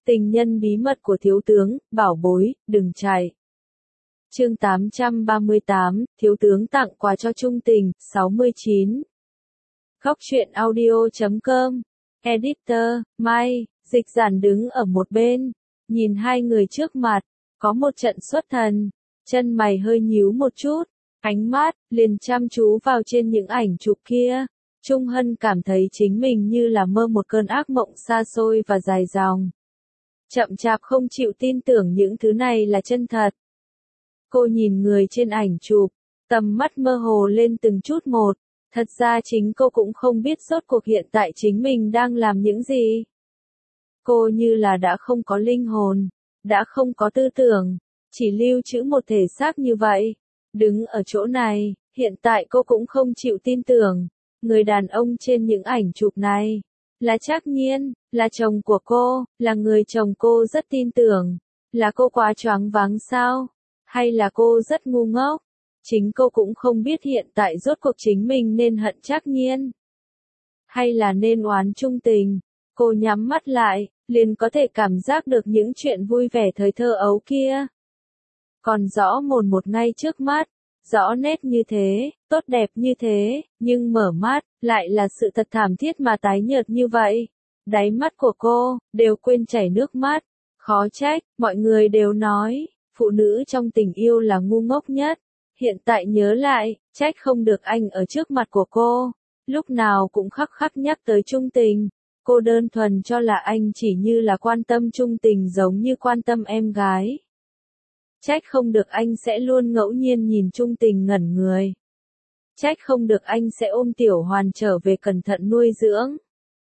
Tình nhân bí mật của thiếu tướng, bảo bối, đừng chạy. Chương 838, thiếu tướng tặng quà cho trung tình, 69. Góc truyện audio.com. Editor, Mai, Dịch Giản đứng ở một bên, nhìn hai người trước mặt, có một trận xuất thần, chân mày hơi nhíu một chút, ánh mắt liền chăm chú vào trên những ảnh chụp kia. Trung Hân cảm thấy chính mình như là mơ một cơn ác mộng xa xôi và dài dòng. Chậm chạp không chịu tin tưởng những thứ này là chân thật. Cô nhìn người trên ảnh chụp, tầm mắt mơ hồ lên từng chút một, thật ra chính cô cũng không biết rốt cuộc hiện tại chính mình đang làm những gì. Cô như là đã không có linh hồn, đã không có tư tưởng, chỉ lưu trữ một thể xác như vậy. Đứng ở chỗ này, hiện tại cô cũng không chịu tin tưởng, người đàn ông trên những ảnh chụp này là Trác Nhiên, là chồng của cô, là người chồng cô rất tin tưởng. Là cô quá choáng váng sao? Hay là cô rất ngu ngốc? Chính cô cũng không biết hiện tại rốt cuộc chính mình nên hận Trác Nhiên, hay là nên oán Trung Tình. Cô nhắm mắt lại, liền có thể cảm giác được những chuyện vui vẻ thời thơ ấu kia. Còn rõ mồn một ngay trước mắt, rõ nét như thế, tốt đẹp như thế, nhưng mở mắt, lại là sự thật thảm thiết mà tái nhợt như vậy. Đáy mắt của cô, đều quên chảy nước mắt. Khó trách, mọi người đều nói, phụ nữ trong tình yêu là ngu ngốc nhất. Hiện tại nhớ lại, trách không được anh ở trước mặt của cô, lúc nào cũng khắc khắc nhắc tới Trung Tình. Cô đơn thuần cho là anh chỉ như là quan tâm Trung Tình giống như quan tâm em gái. Trách không được anh sẽ luôn ngẫu nhiên nhìn Trung Tình ngẩn người. Trách không được anh sẽ ôm Tiểu Hoàn trở về cẩn thận nuôi dưỡng.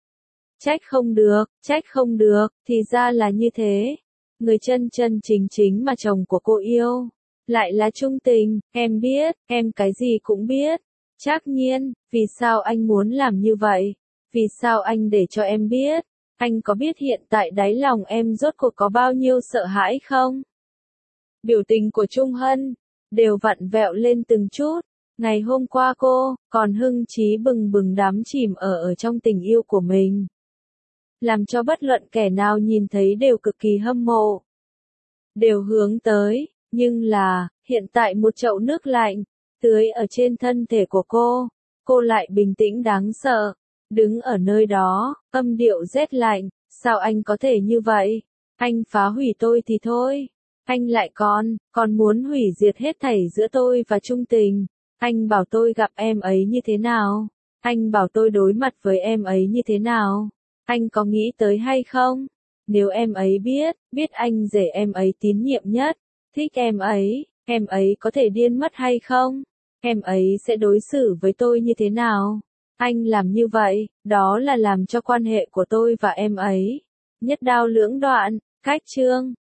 Trách không được, thì ra là như thế. Người chân chân chính chính mà chồng của cô yêu, lại là Trung Tình. Em biết, em cái gì cũng biết. Trác Nhiên, vì sao anh muốn làm như vậy? Vì sao anh để cho em biết? Anh có biết hiện tại đáy lòng em rốt cuộc có bao nhiêu sợ hãi không? Biểu tình của Trung Hân đều vặn vẹo lên từng chút. Ngày hôm qua cô còn hưng trí bừng bừng đắm chìm ở trong tình yêu của mình, làm cho bất luận kẻ nào nhìn thấy đều cực kỳ hâm mộ, đều hướng tới. Nhưng là, hiện tại một chậu nước lạnh tưới ở trên thân thể của cô lại bình tĩnh đáng sợ, đứng ở nơi đó, âm điệu rét lạnh. Sao anh có thể như vậy? Anh phá hủy tôi thì thôi, anh lại còn muốn hủy diệt hết thảy giữa tôi và Trung Tình. Anh bảo tôi gặp em ấy như thế nào? Anh bảo tôi đối mặt với em ấy như thế nào? Anh có nghĩ tới hay không? Nếu em ấy biết anh rể em ấy tín nhiệm nhất, thích em ấy có thể điên mất hay không? Em ấy sẽ đối xử với tôi như thế nào? Anh làm như vậy, đó là làm cho quan hệ của tôi và em ấy nhất đao lưỡng đoạn. Cách chương